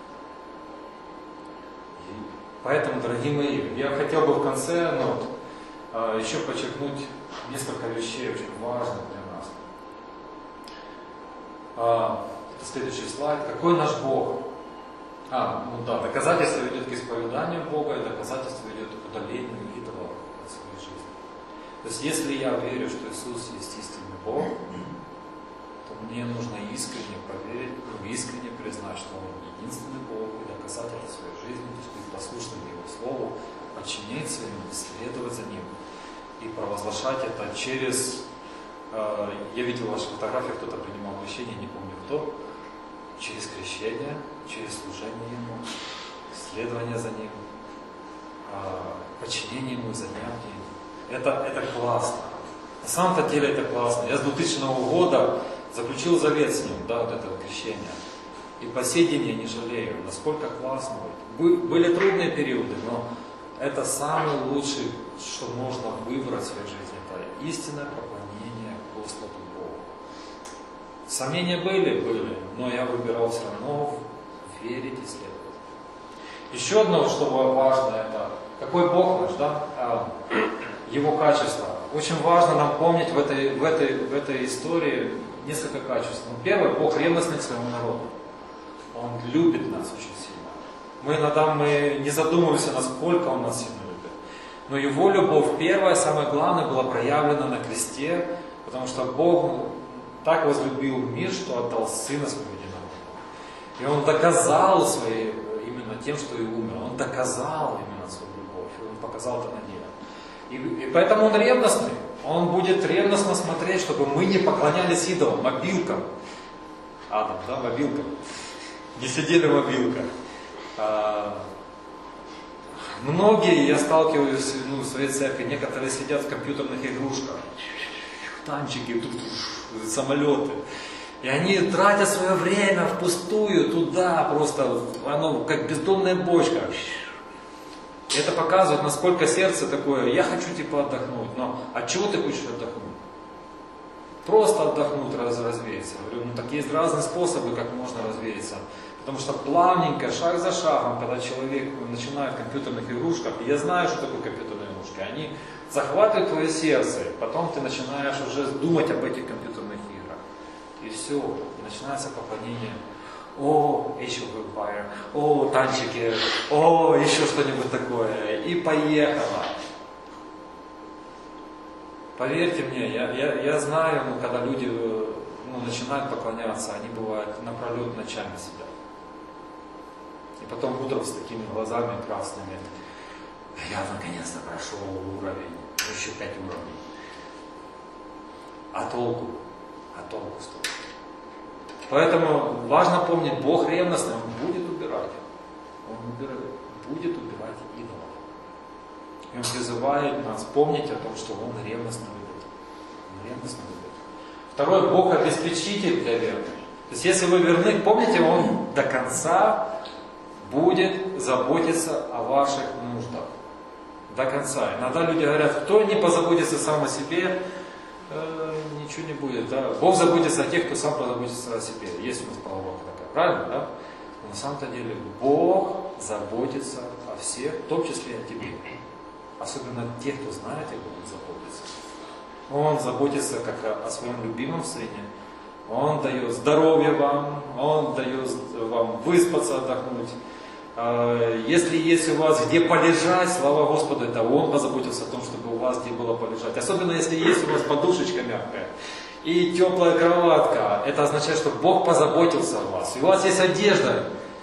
И поэтому, дорогие мои, я хотел бы в конце еще подчеркнуть несколько вещей очень важных для нас. Это следующий слайд. Какой наш Бог? Доказательство ведет к исповеданию Бога, и доказательство ведет к удалению идолов от своей жизни. То есть, если я верю, что Иисус есть истинный Бог, то мне нужно искренне поверить, искренне признать, что Он единственный Бог, и доказать это в своей жизни, то есть быть послушным Его Слову, подчиняться Ему, следовать за Ним и провозглашать это через... Я видел ваши фотографии, кто-то принимал крещение, не помню кто. Через крещение, через служение Ему, следование за Ним, подчинение Ему, занятие. Это классно. На самом-то деле это классно. Я с 2000 года заключил завет с Ним, вот это крещение. И по сей день я не жалею, насколько классно. Были трудные периоды, но это самый лучший, что можно выбрать в своей жизни. Это истинное поклонение Господу Богу. Сомнения были, но я выбирал все равно верить и следовать. Еще одно, что важно, это какой Бог наш, Его качества. Очень важно нам помнить в этой истории несколько качеств. Первое, Бог ревностный к своему народу. Он любит нас очень сильно. Иногда не задумываемся, насколько Он нас сильно любит. Но Его любовь первая, самое главное, была проявлена на кресте, потому что Бог так возлюбил мир, что отдал Сына Своего единородного. И Он доказал своей именно тем, что и умер. Он доказал именно свою любовь. И Он показал это на деле. И поэтому Он ревностный. Он будет ревностно смотреть, чтобы мы не поклонялись идолам, мобилкам. Адам, мобилкам. Не сидели в мобилках. Многие, я сталкиваюсь в своей церкви, некоторые сидят в компьютерных игрушках. Танчики, самолеты. И они тратят свое время впустую туда, просто оно как бездонная бочка. И это показывает, насколько сердце такое, я хочу типа отдохнуть, но от чего ты хочешь отдохнуть? Просто отдохнуть, развеяться. Я говорю, так есть разные способы, как можно развеяться. Потому что плавненько, шаг за шагом, когда человек начинает в компьютерных игрушках, и я знаю, что такое компьютерные игрушки, они захватывают твое сердце, потом ты начинаешь уже думать об этих компьютерных играх. И все, начинается поклонение. О, Age of Empires, о, танчики, о, еще что-нибудь такое. И поехало. Поверьте мне, я знаю, когда люди начинают поклоняться, они бывают напролет ночами сидят. И потом утром с такими глазами красными. Я наконец-то прошел уровень, еще 5 уровней. А толку? А толку столько. Поэтому важно помнить, Бог ревностный, Он будет убирать. Он будет убирать идолов. И Он призывает нас помнить о том, что Он ревностно любит. Он ревностно любит. Второе, Бог обеспечитель для верных. То есть если вы верны, помните, Он до конца будет заботиться о ваших нуждах. До конца. Иногда люди говорят, кто не позаботится сам о себе, ничего не будет. Да? Бог заботится о тех, кто сам позаботится о себе. Есть у нас поговорка такая, правильно? Да? Но на самом-то деле Бог заботится о всех, в том числе и о тебе. Особенно тех, кто знает Его, Он заботится. Он заботится как о своем любимом сыне. Он дает здоровье вам, Он дает вам выспаться, отдохнуть. Если есть у вас где полежать, слава Господу, это Он позаботился о том, чтобы у вас где было полежать. Особенно если есть у вас подушечка мягкая и теплая кроватка. Это означает, что Бог позаботился о вас. И у вас есть одежда.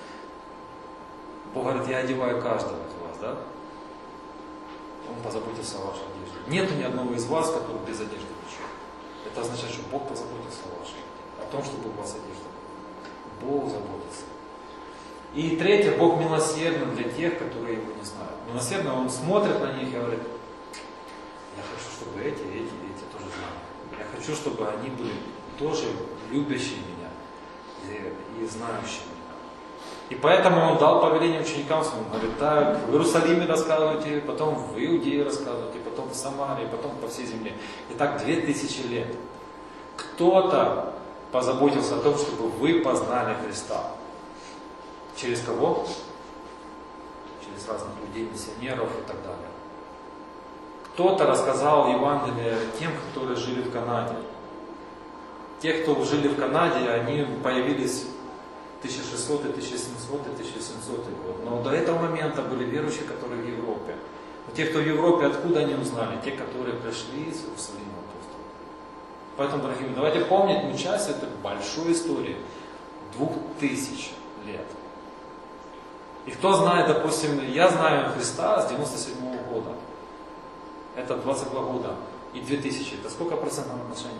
Бог говорит, я одеваю каждого из вас, да? Он позаботился о вашей одежде. Нету ни одного из вас, который без одежды пришел. Это означает, что Бог позаботился о вашей одежде. О том, чтобы у вас одежда была. Бог заботится. И третье, Бог милосерден для тех, которые Его не знают. Милосердно Он смотрит на них и говорит, я хочу, чтобы эти тоже знали. Я хочу, чтобы они были тоже любящие меня и знающие меня. И поэтому Он дал повеление ученикам своим, говорит, так, в Иерусалиме рассказывайте, потом в Иудее рассказывайте, потом в Самарии, потом по всей земле. И так 2000 лет. Кто-то позаботился о том, чтобы вы познали Христа. Через кого? Через разных людей, миссионеров и так далее. Кто-то рассказал Евангелие тем, которые жили в Канаде. Те, кто жили в Канаде, они появились 1600, 1700, 1700 год. Но до этого момента были верующие, которые в Европе. Но те, кто в Европе, откуда они узнали? Те, которые пришли из Иерусалима апостолов. Поэтому, дорогие, давайте помнить, мы часть этой большой истории. 2000 лет. И кто знает, допустим, я знаю Христа с 97 года. Это 22 года. И 2000. Это сколько процентов отношения?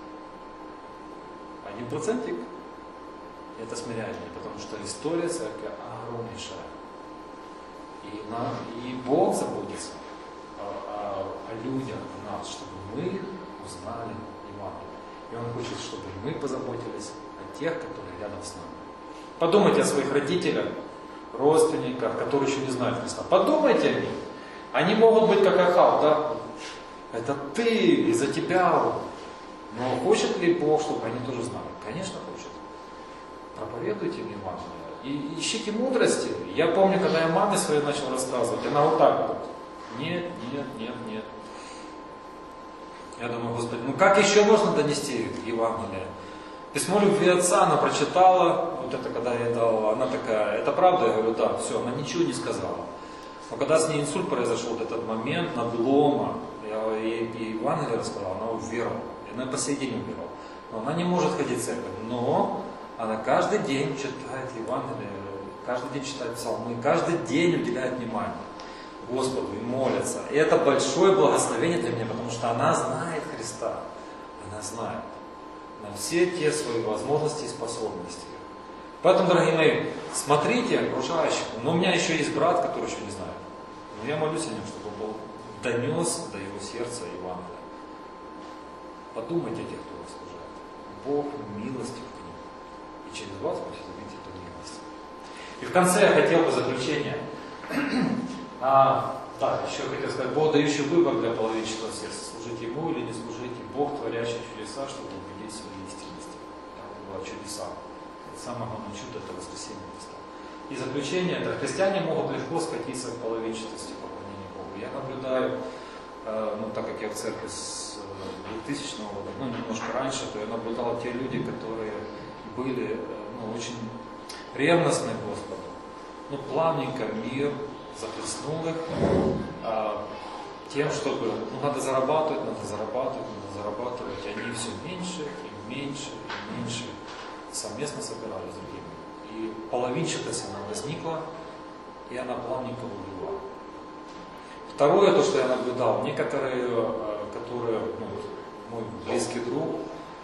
1%? Это смиряет меня, потому что история церкви огромнейшая. И Бог заботится о людях, о нас, чтобы мы узнали Евангелие. И Он хочет, чтобы мы позаботились о тех, которые рядом с нами. Подумайте о своих родителях, родственниках, которые еще не знают Христа. Подумайте о них. Они могут быть как Ахав, да? Это ты, из-за тебя. Но хочет ли Бог, чтобы они тоже знали? Конечно, хочет. Проповедуйте им Евангелие. И ищите мудрости. Я помню, когда я маме своей начал рассказывать, она вот так вот. Нет. Я думаю, Господи, ну как еще можно донести Евангелие? Письмо любви отца она прочитала, вот это когда я дал, она такая, это правда? Я говорю, да, все, она ничего не сказала. Но когда с ней инсульт произошел, вот этот момент надлома, я ей Евангелие рассказал, она уверовала. И она по сей день уверовала. Но она не может ходить в церковь, но она каждый день читает Евангелие, каждый день читает псалмы, каждый день уделяет внимание Господу и молится. И это большое благословение для меня, потому что она знает Христа. Она знает на все те свои возможности и способности. Поэтому, дорогие мои, смотрите окружающих. Но у меня еще есть брат, который еще не знает. Но я молюсь о нем, чтобы он донес до его сердца Евангелие. Подумайте о тех, кто вас служит. Бог милостив к ним. И через вас будет увидеть эту милость. И в конце я хотел бы заключение Да, еще хотел сказать, Бог дающий выбор для половинчатого сердца, служить Ему или не служить, и Бог, творящий чудеса, чтобы убедить в своей истинности. Там было чудеса. Самое главное чудо – это воскресение Христа. И заключение – это христиане могут легко скатиться к половинчатости поклонения Богу. Я наблюдаю, так как я в церкви с 2000 года, немножко раньше, то я наблюдал те люди, которые были очень ревностны к Господу. Плавненько мир захлестнул их тем, чтобы надо зарабатывать, и они все меньше и меньше и меньше совместно собирались с другими. И половинчатость она возникла, и она плавненько убила. Второе, то, что я наблюдал, некоторые, которые, мой близкий друг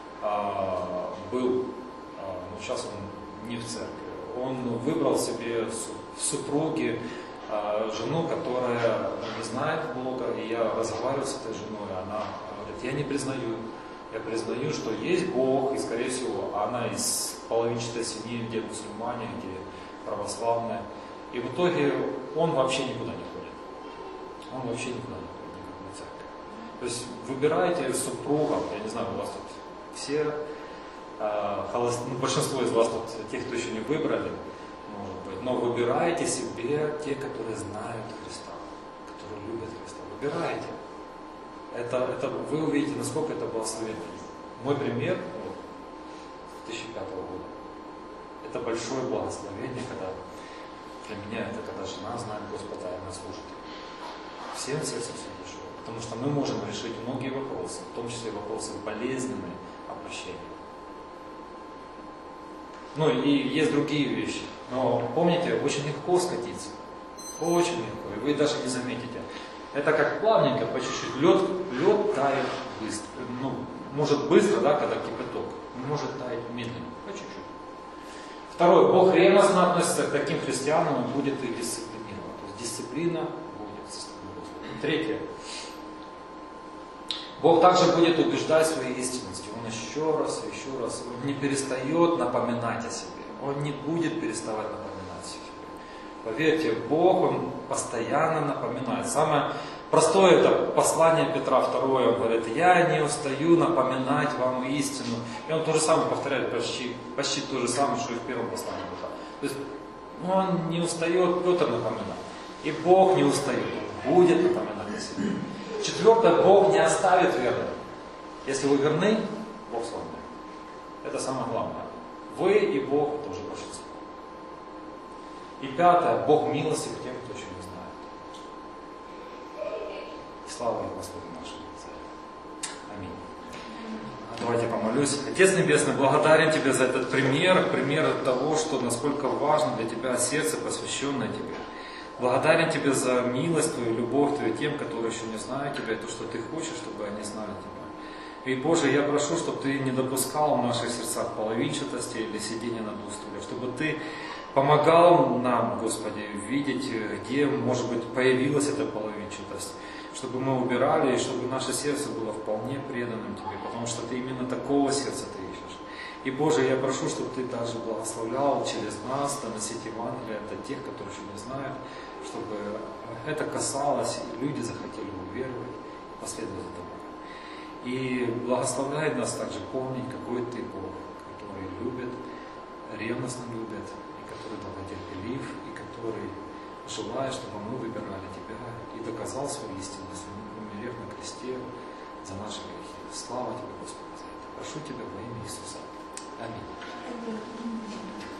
был, сейчас он не в церкви, он выбрал себе в супруге жену, которая не знает Бога, и я разговаривал с этой женой, она говорит, я не признаю, я признаю, что есть Бог, и скорее всего она из половинчатой семьи, где мусульмане, где православные, и в итоге он вообще никуда не ходит, никакой церкви. То есть выбирайте супругов, я не знаю, у вас тут все, большинство из вас тут, тех, кто еще не выбрали, но выбирайте себе те, которые знают Христа, которые любят Христа. Выбирайте. Это вы увидите, насколько это благословение. Мой пример 2005 года. Это большое благословение, когда для меня это когда жена знает Господа, и она служит. Всем сердцем все большое. Потому что мы можем решить многие вопросы, в том числе вопросы болезненные о прощении. И есть другие вещи. Но помните, очень легко скатиться. Очень легко. И вы даже не заметите. Это как плавненько, по чуть-чуть. Лед тает быстро. Может быстро, да, когда кипяток. Может таять медленно, по чуть-чуть. Второе. Бог ревностно относится к таким христианам и будет их дисциплинировать. То есть дисциплина будет со стороны Господа. Третье. Бог также будет убеждать в своей истинности. Он еще раз, он не перестает напоминать о себе. Он не будет переставать напоминать о себе. Поверьте, Бог, Он постоянно напоминает. Самое простое это послание Петра 2. Он говорит, я не устаю напоминать вам истину. И он то же самое повторяет, почти то же самое, что и в первом послании Петра. То есть он не устает, Петр напоминать. И Бог не устает, Он будет напоминать о себе. Четвертое, Бог не оставит верных. Если вы верны, Бог с вами. Это самое главное. Вы и Бог это уже большинство. И пятое, Бог милостив к тем, кто еще не знает. Слава Господу нашему. Аминь. Давайте помолюсь. Отец Небесный, благодарен Тебе за этот пример того, что насколько важно для Тебя сердце, посвященное Тебе. Благодарен Тебе за милость Твою, любовь Твою тем, которые еще не знают Тебя, и то, что Ты хочешь, чтобы они знали Тебя. И, Боже, я прошу, чтобы Ты не допускал в наших сердцах половинчатости или сидения на двух стульях, чтобы Ты помогал нам, Господи, видеть, где, может быть, появилась эта половинчатость, чтобы мы убирали, и чтобы наше сердце было вполне преданным Тебе, потому что Ты именно такого сердца Ты ищешь. И, Боже, я прошу, чтобы Ты также благословлял через нас доносить Евангелие до тех, которые еще не знают, чтобы это касалось, и люди захотели уверовать, последовать за Тобой. И благословляй нас также помнить, какой Ты Бог, который любит, ревностно любит, и который долготерпелив, и который желает, чтобы мы выбирали Тебя, и доказал свою истинность, умерев на кресте за наши грехи. Слава Тебе, Господи, за это. Прошу Тебя во имя Иисуса. Аминь.